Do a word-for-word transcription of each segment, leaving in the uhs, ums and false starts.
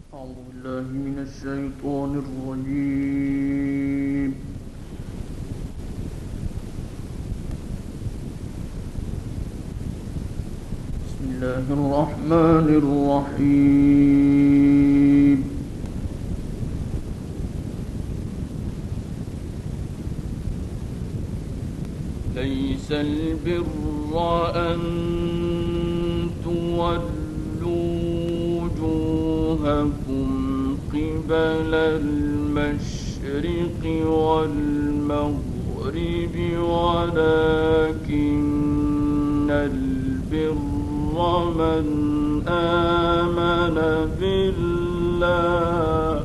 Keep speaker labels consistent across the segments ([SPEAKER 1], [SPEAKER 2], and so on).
[SPEAKER 1] أعوذ بالله من الشيطان الرجيم. بسم الله الرحمن الرحيم. ليس البر أن تولوا وجوهكم قبل المشرق والمغرب ولكن البر من آمن بالله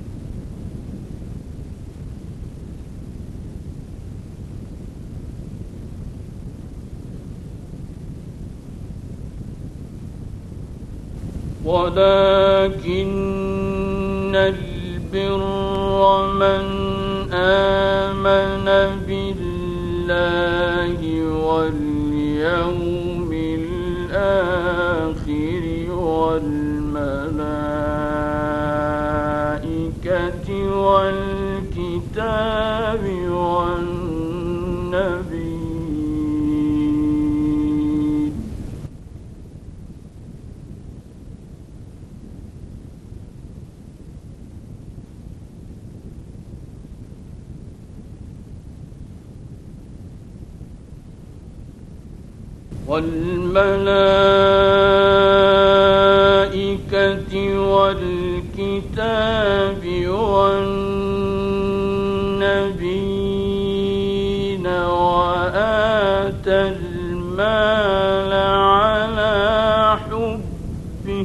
[SPEAKER 1] ولكن البر من آمن بالله واليوم الآخر والملائكة والكتاب والنبي والملائكة والكتاب والنبيين وآتى المال على حبه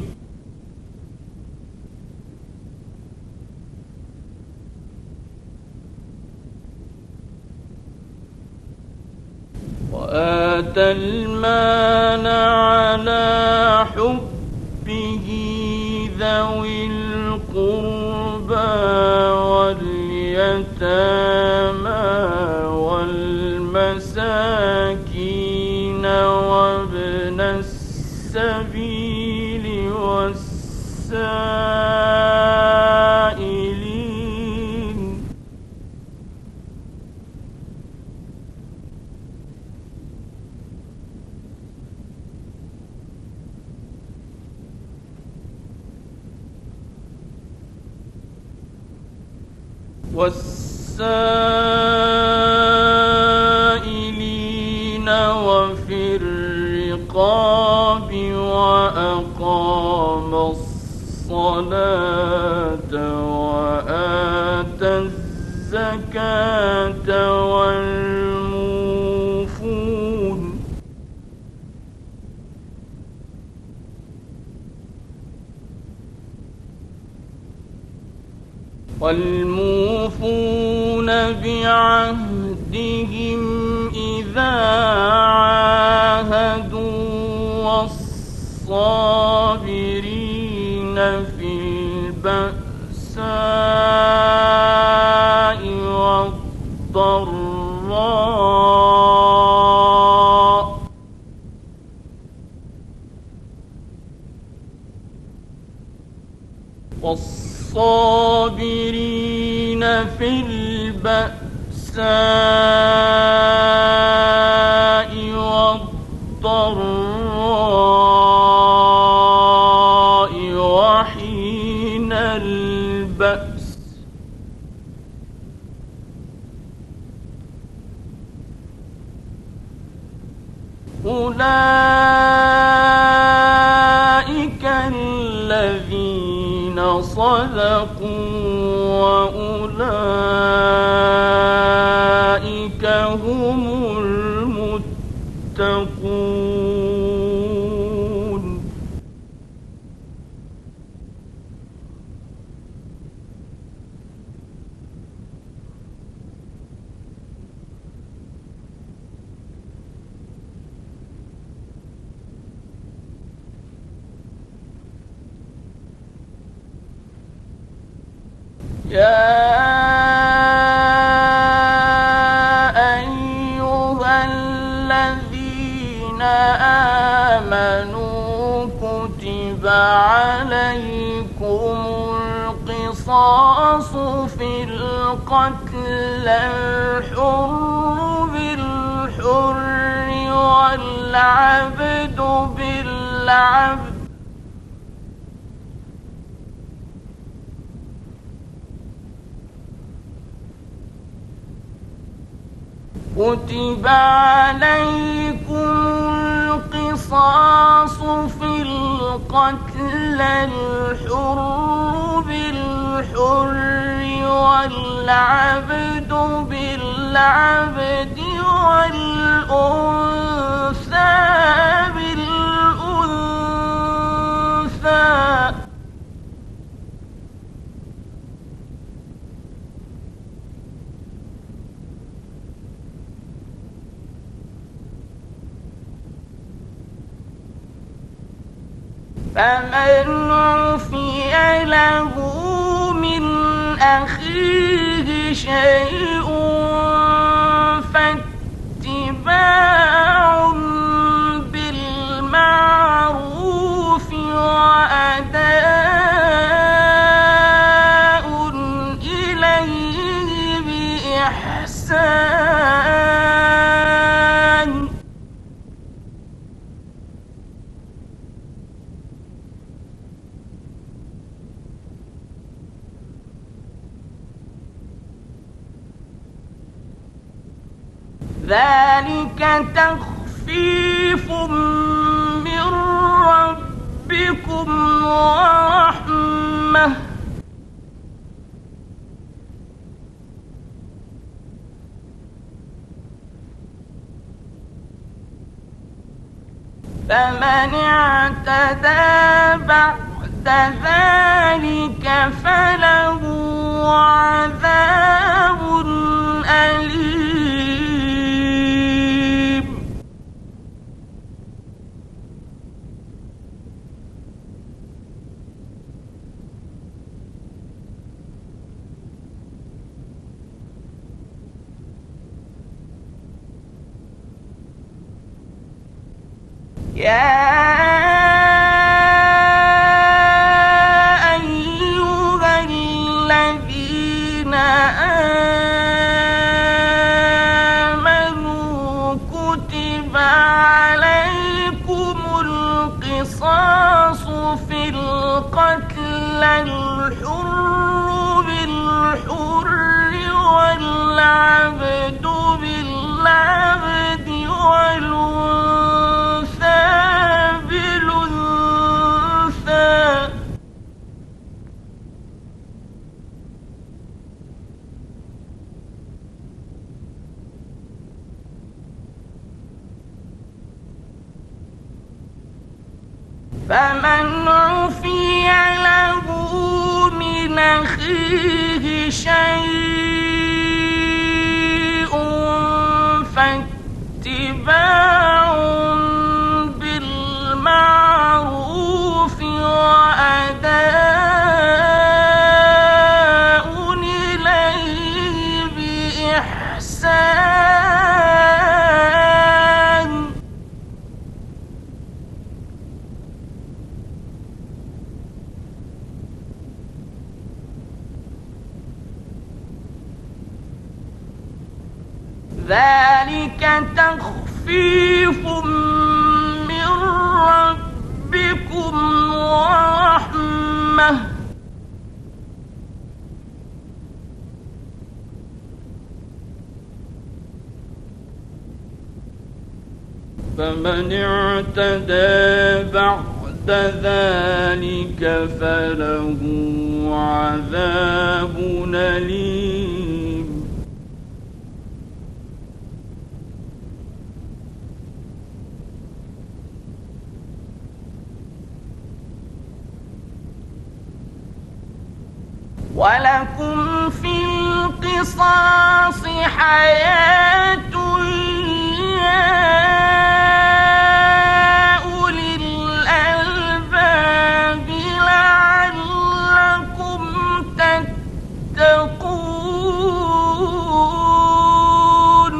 [SPEAKER 1] وآتى المال على حبه ذوي القربى واليتامى والمساكين وابن السبيل والسائلين والسائلين وفي الرقاب وأقام الصلاة وآتى الزكاة والموفون والموفون بعهدهم إذا عاهدوا والصابرين في البأساء والضراء والصابرين في البأساء والضراء وحين البأس أولئك الذين صدقوا وأولئك هم المتقون يا أيها الذين آمنوا كتب عليكم القصاص في القتل، الحر بالحر والعبد بالعبد كتب عليكم القصاص في القتل، الحر بالحر والعبد بالعبد والأنثى بالأنثى فمن عفي له من أخيه شيء فاتباع بالمعروف وأداء إليه بإحسان ذلك تخفيف من ربكم ورحمة فمن اعتدى بعد ذلك فله عذاب أليم. يا أيها الذين آمنوا كتب عليكم القصاص في القتل، الحر بالحر والعبد بالعبد والأنثى بالأنثى فمن عفي له من أخيه شيء فاتباع بالمعروف وأداء إليه بإحسان ذلك تخفيف من ربكم ورحمة فمن اعتدى بعد ذلك فله عذاب أليم. ولكم في القصاص حياة يا أولي الألباب لعلكم تتقون.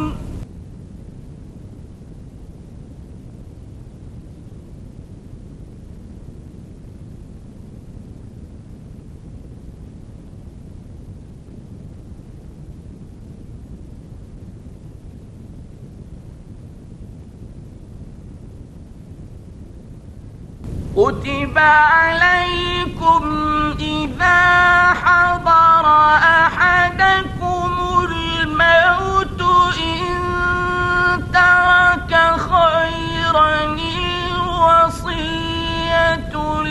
[SPEAKER 1] كتب عليكم إذا حضر أحدكم الموت إن ترك خيرا الوصية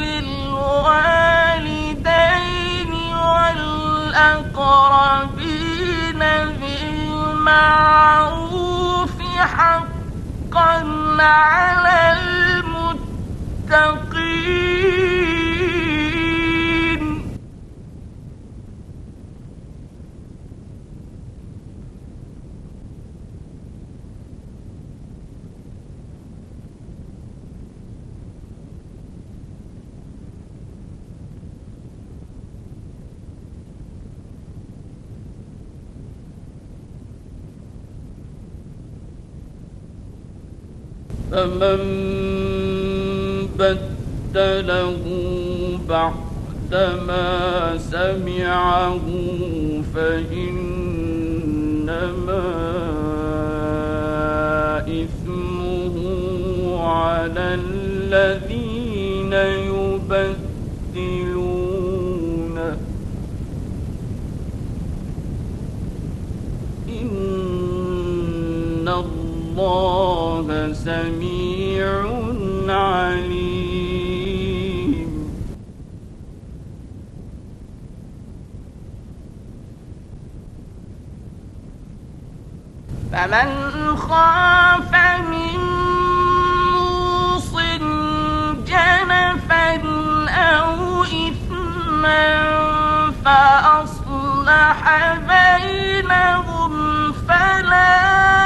[SPEAKER 1] للوالدين والأقربين بالمعروف حقا على المتقين. فمن بدله بعدما سمعه فإنما إثمه على الذين يبدلونه إن الله سميع عليم. فمن خاف من موص جنفا أو إثما فأصلح بينهم فلا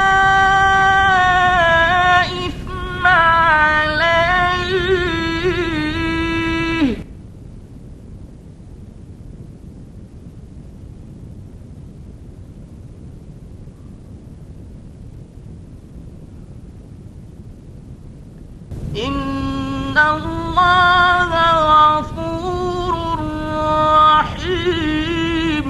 [SPEAKER 1] إثم عليه إن الله غفور رحيم.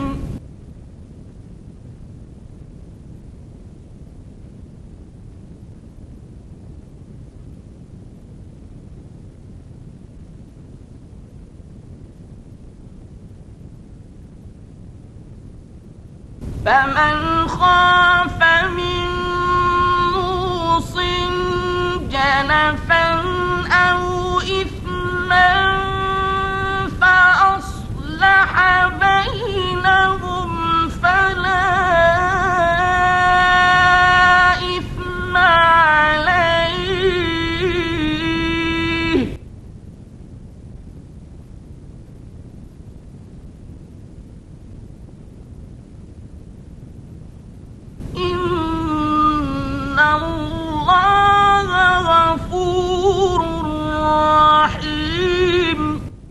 [SPEAKER 1] فمن خاف من موص جنفا أو إثما فأصلح بينهم فلا إثم عليه إن الله غفور رحيم.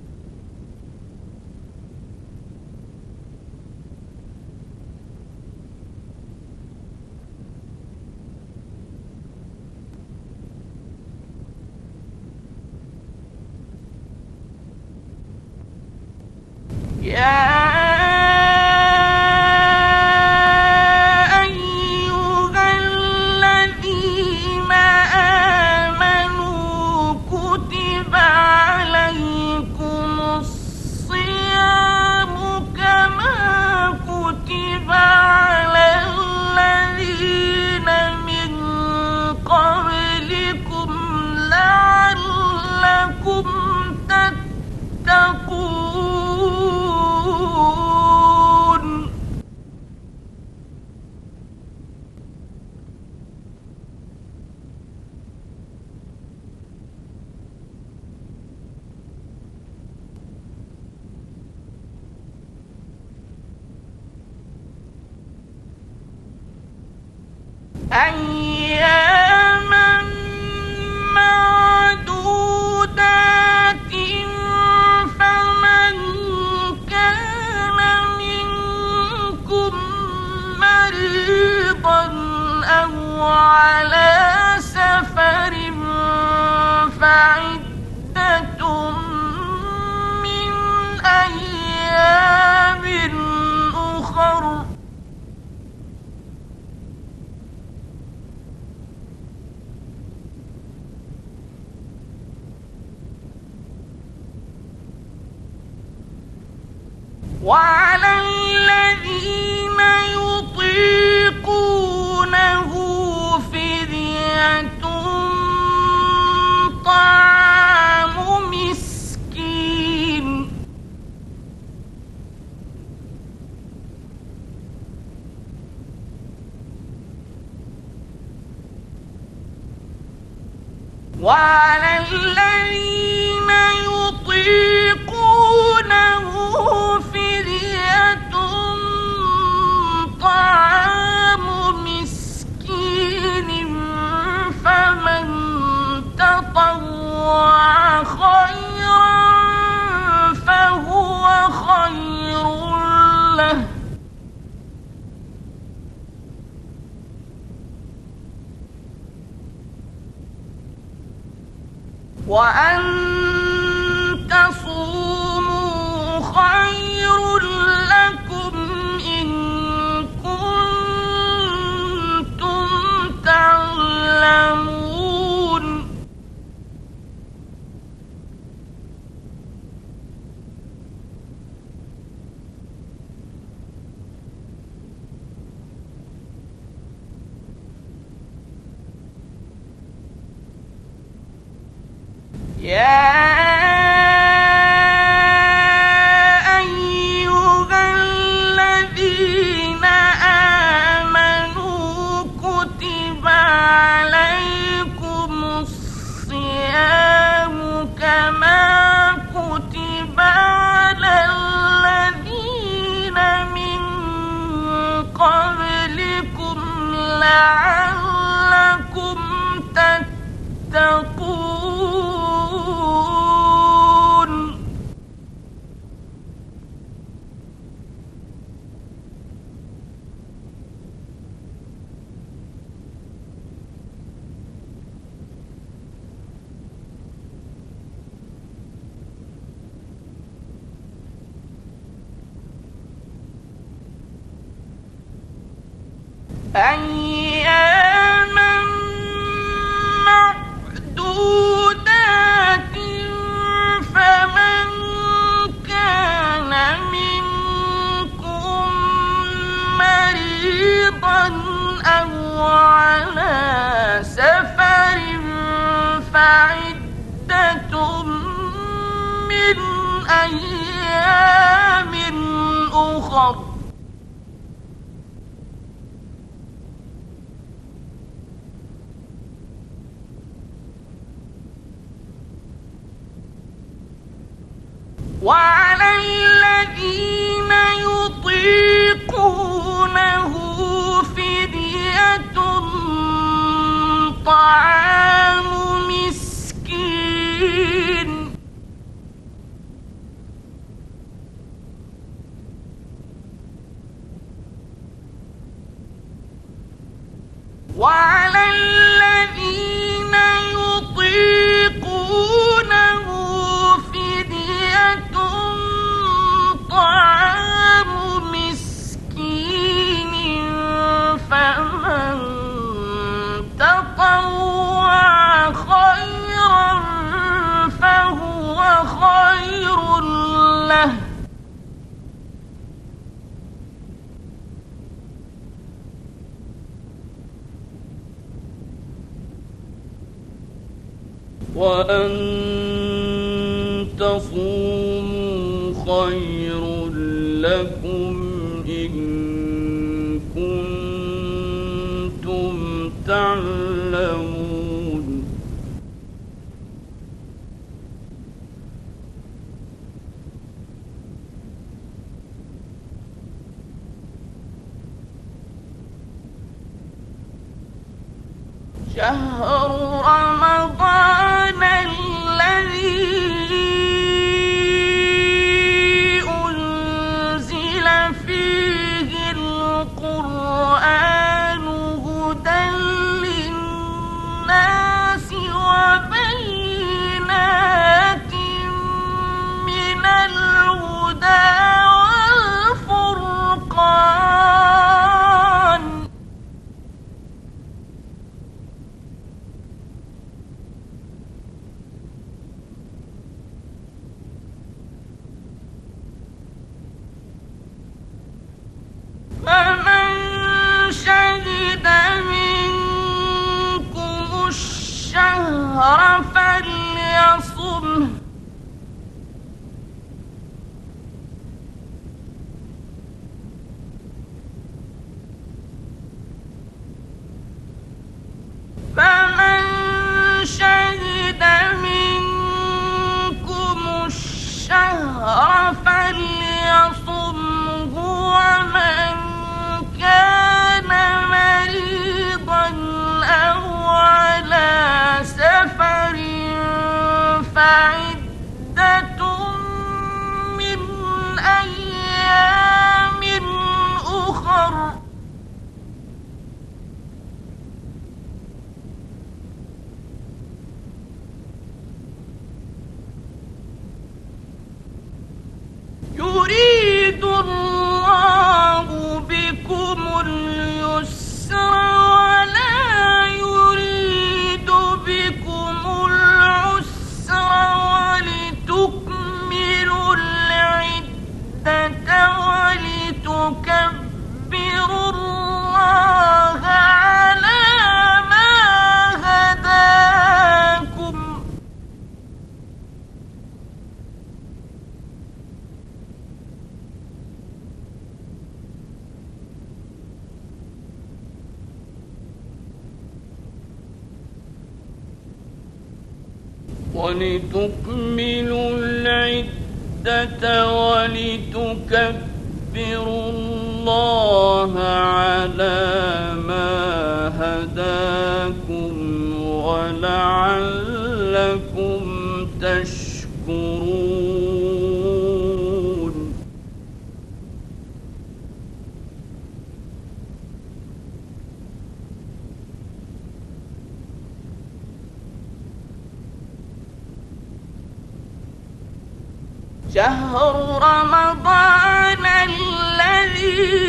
[SPEAKER 1] يا أياما معدودات فمن كان منكم مريضا أو على سفر فعدة من أيام أخر وعلى الذين يطيقونه فدية طعام مسكين وعلى الذين يطيقونه فدية طعام مسكين فمن تطوع خيرا فهو خير له وأن تصوموا خير لكم إن كنتم تعلمون يا أيها الذين آمنوا كتب عليكم الصيام كما كتب على الذين من قبلكم لعلكم تتقون أياما معدودات فمن كان منكم مريضا أو على سفر فعدة من أيام أخر وعلى الذين يطيقونه فدية طعام مسكين وعلى الذين يطيقونه فدية طعام مسكين فمن تطوع خيرا فهو خير له وأن تصوموا خير لكم إن كنتم تعلمون شهر رمضان الذي أنزل فيه القرآن هدى للناس وبينات من الهدى والفرقان منكم الشهر فليصمه فمن شهد منكم الشهر فليصمه ومن كان مريضا أو على سفر فعدة من أيام أخر يريد الله بكم اليسر ولا يريد بكم العسر ولتكملوا العدة ولتكبروا الله على ما هداكم ولتكملوا العدة ولتكبروا الله على ما هداكم ولعلكم تشكرون شهر رمضان الذي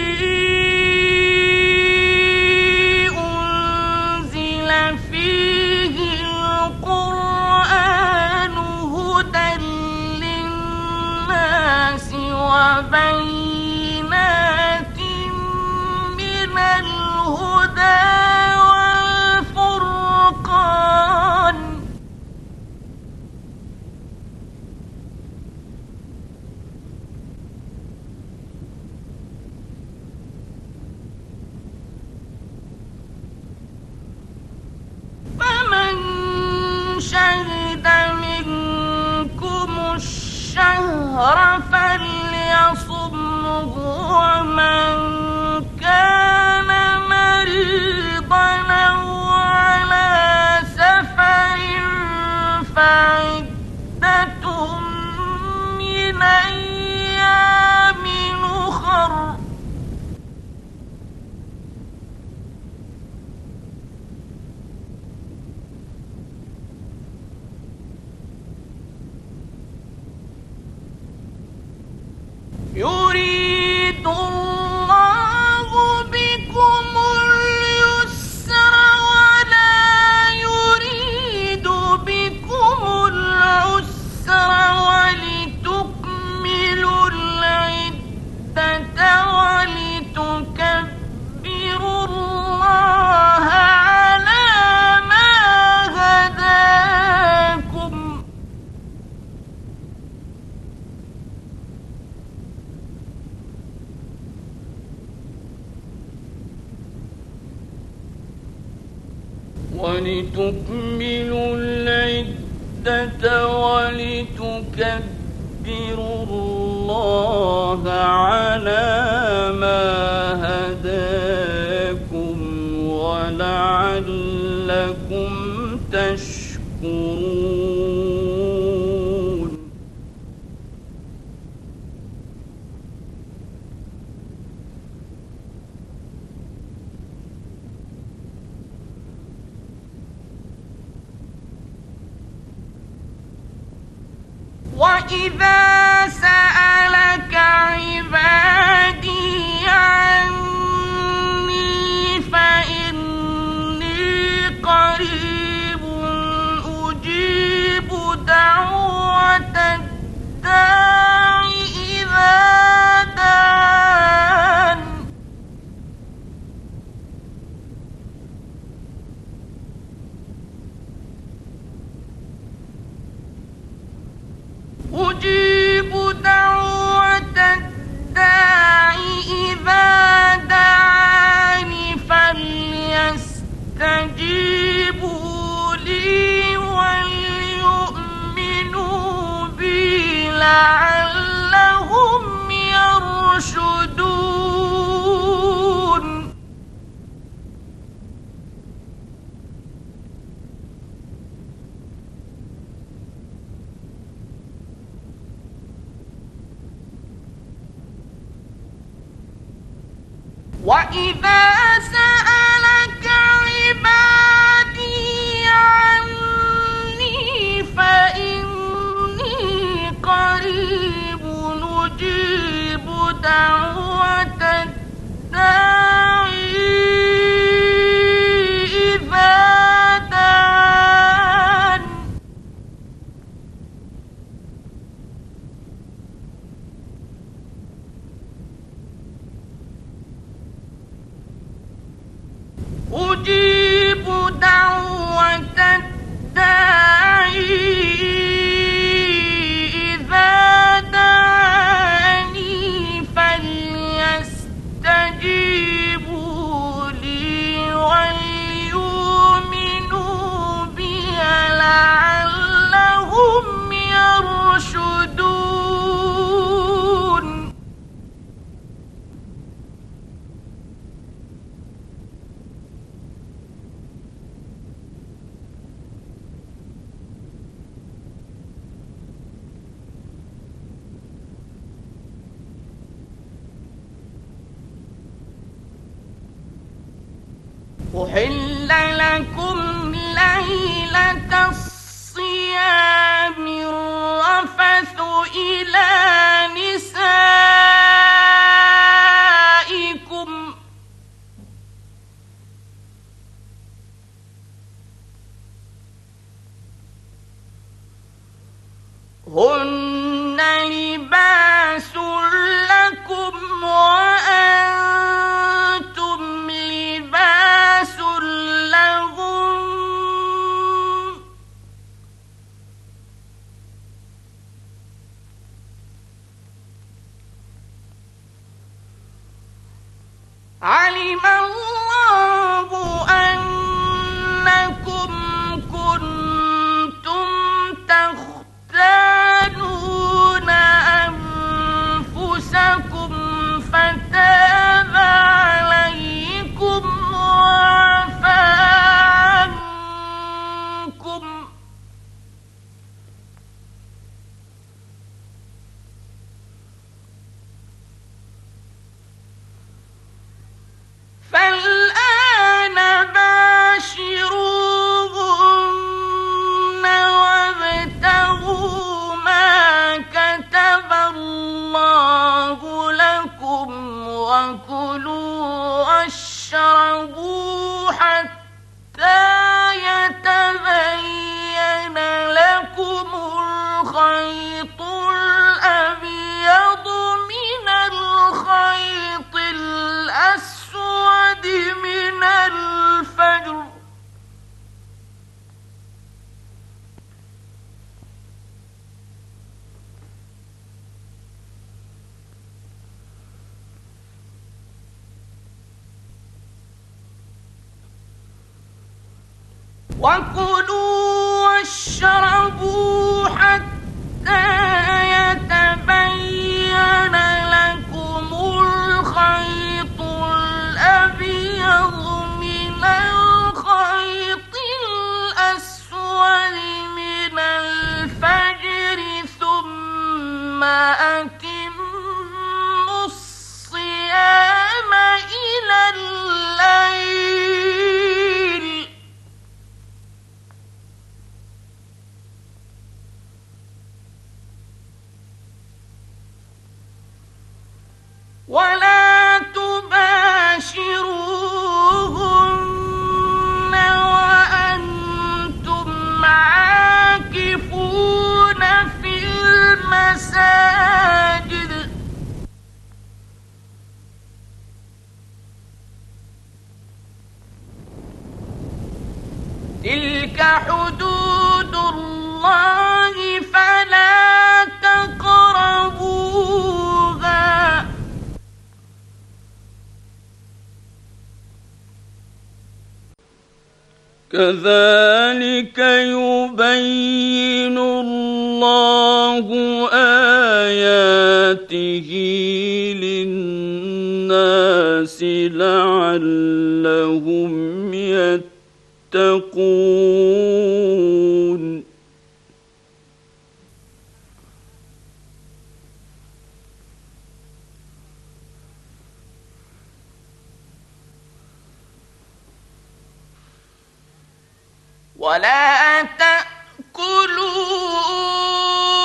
[SPEAKER 1] أنزل فيه القرآن هدى للناس وبينات من الهدى والفرقان فمن شهد منكم الشهر فليصمه ومن كان مريضا أو على سفر فعدة من أيام أخر يريد الله بكم اليسر ولا يريد بكم العسر ولتكملوا العدة ولتكبروا الله على ما هداكم ولتكملوا العدة ولتكبروا الله على ما هداكم ولعلكم تشكرون وإذا سألك عبادي عني فإني قريب أجيب دعوة الداع إذا دعان وإذا سألك عبادي عني فإني قريب نجيب دعوة الداعي إذا دعان أجيب دعوة الداعي إذا دعاني فليستجيبوا لي وليؤمنوا بي لعلهم يرشدون أحل لكم ليلة الصيام الرفث إلى نسائكم هن لباس لكم وأنتم لباس لهم علم الله أنكم كنتم تختانون أنفسكم فتاب عليكم وعفى عنكم فالآن باشروهن وابتغوا ما كتب الله لكم وكلوا واشربوا حتى يتبين لكم الخيط الأبيض من الخيط الأسود من الفجر وكلوا واشربوا حتى يتبين لكم الخيط الأبيض من الخيط الأسود من الفجر ثم أتموا الصيام إلى الليل ولا تباشروهن وأنتم عاكفون في المساجد تلك حدود الله فلا تقربوها كذلك يبين الله آياته للناس لعلهم يتقون ولا تأكلوا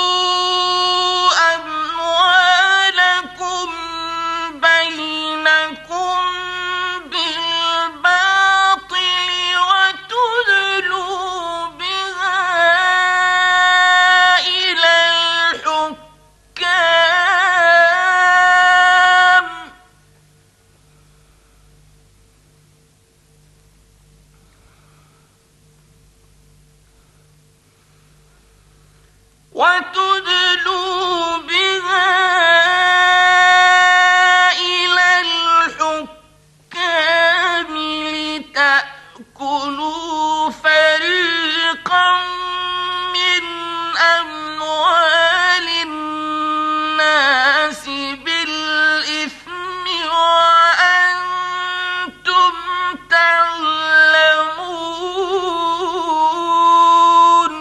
[SPEAKER 1] وتدلوا بها إلى الحكام لتأكلوا فريقا من أموال الناس بالإثم وأنتم تعلمون.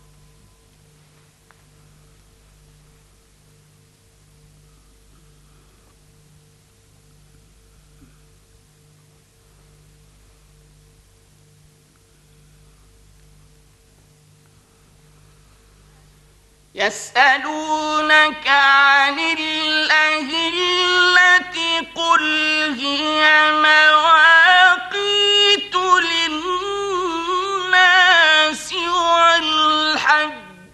[SPEAKER 1] يسألونك عن الأهلة قل هي مواقيت للناس والحج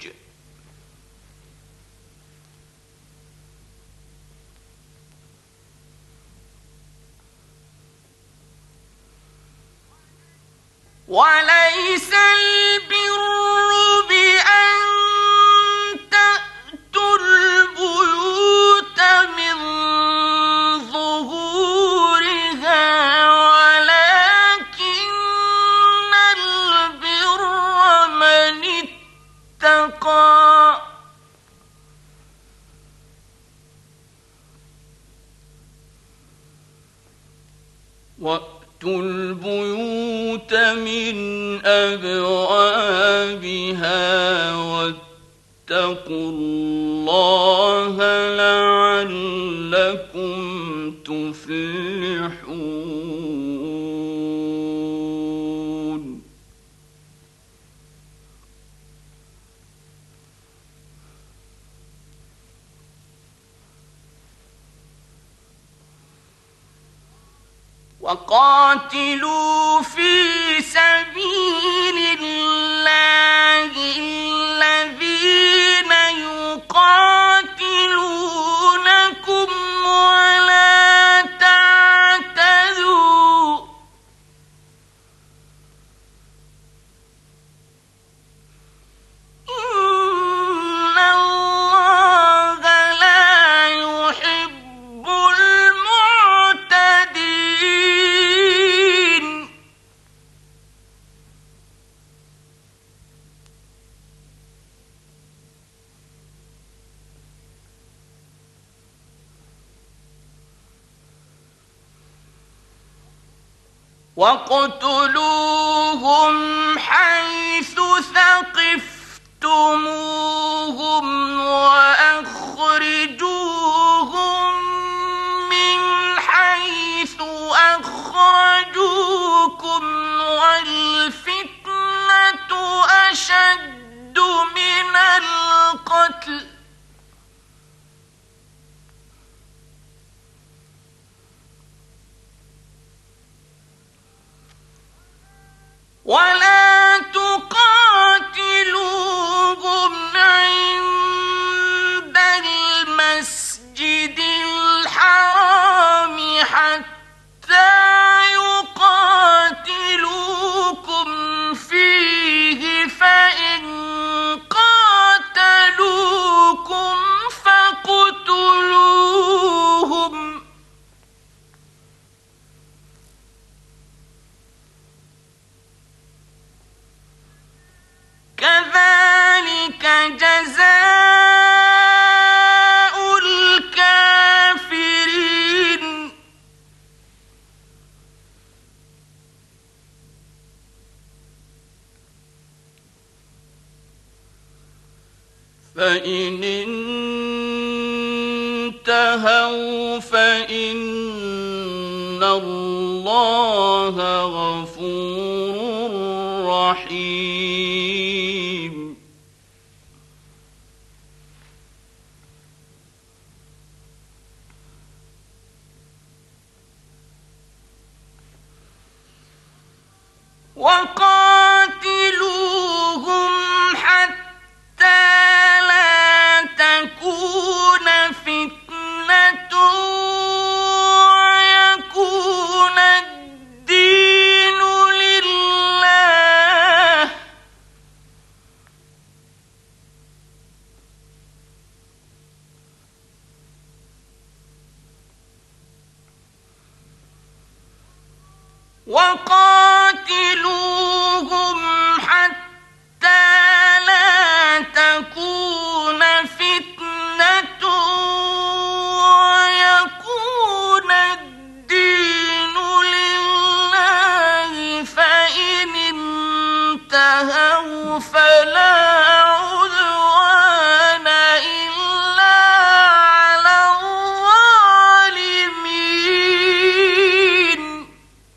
[SPEAKER 1] وليس البر بأن البيوت من ظهورها ولكن البر من اتقى وأتوا البيوت من أبوابها واتقوا الله لعلكم تفلحون. وقاتلوا في سبيل الله الذين يقاتلونكم ولا تعتدوا إن الله لا يحب المعتدين. وَاقْتُلُوهُمْ حَيْثُ ثَقِفْتُمُوهُمْ وَأَخْرِجُوهُمْ مِنْ حَيْثُ أَخْرَجُوكُمْ وَالْفِتْنَةُ أَشَدُّ مِنَ الْقَتْلِ ولا تقاتلوهم عند المسجد الحرام حتى يقاتلوكم فيه فإن قاتلوكم فاقتلوهم كذلك جزاء الكافرين. فإن انتهوا فإن الله غفور الرحيم وقاتلوهم حتى لا تكون فتنة ويكون الدين لله وقاتلوهم حتى لا تكون فتنة ويكون الدين لله فإن انتهوا فلا عدوان إلا على الظالمين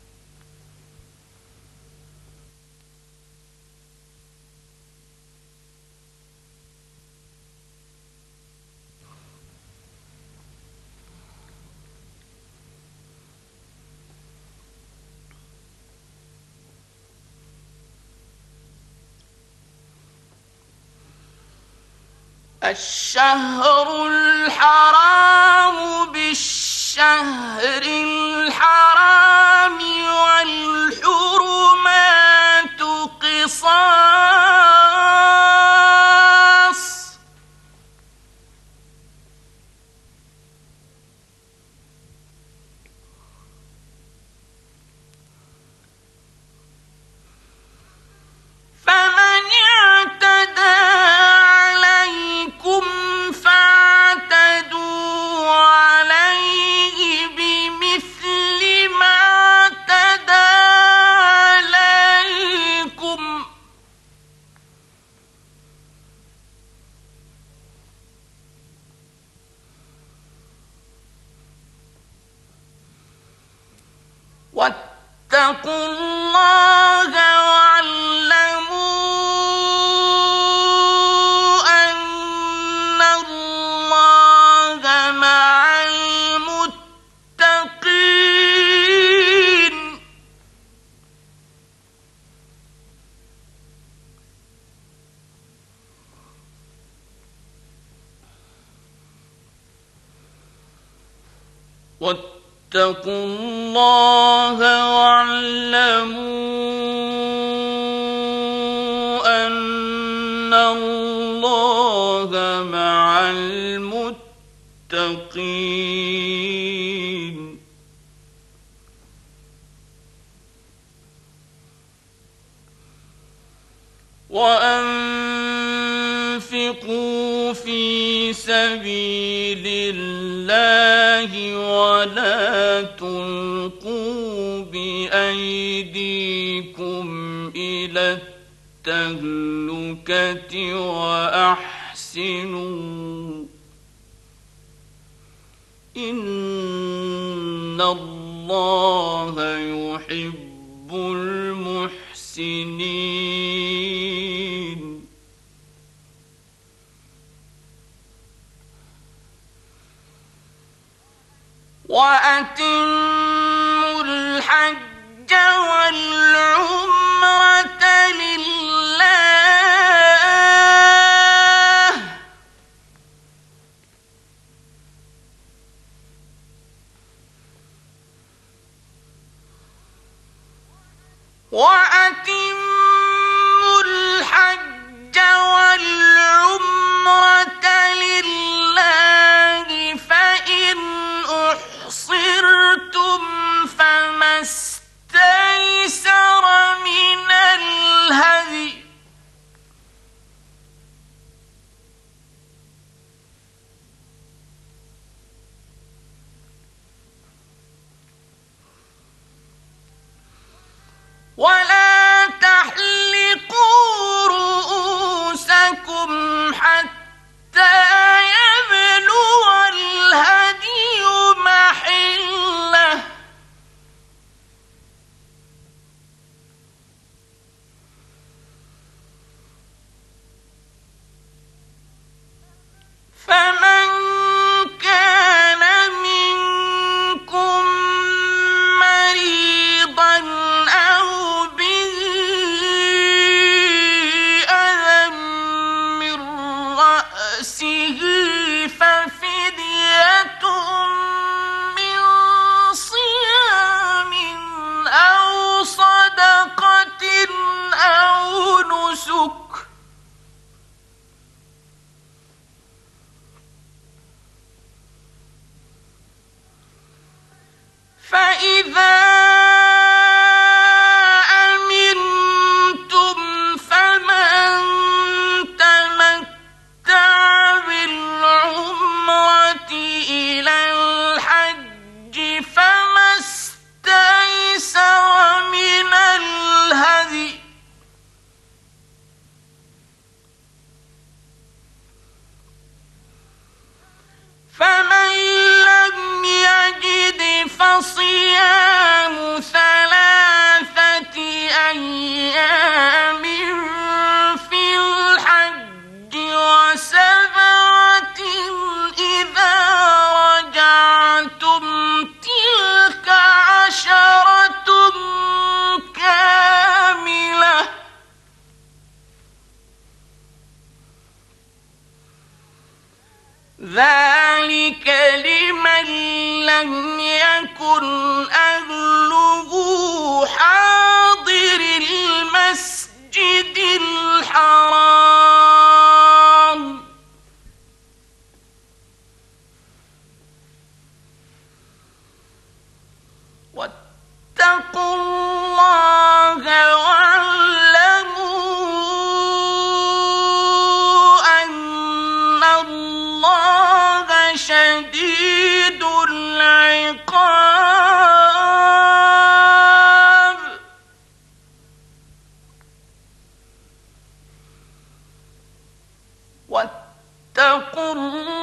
[SPEAKER 1] الشهر الحرام بالشهر الحرام والحرمات قصاص فمن اعتدى عليكم فاعتدوا عليه بمثل ما اعتدى عليكم واتقوا الله واعلموا أن الله مع المتقين واتقوا الله واعلموا أن الله مع المتقين وأنفقوا في سبيل الله ولا تلقوا بأيديكم إلى التهلكة وأحسنوا إن الله يحب المحسنين وأتموا الحج والعمرة لله وأتموا الحج والعمرة لله فإن أحصرتم فما استيسر من الهدي ولا لم يكن أهله حاضر المسجد الحرام واتقوا الله واعلموا أن الله شديد العقاب واتقوا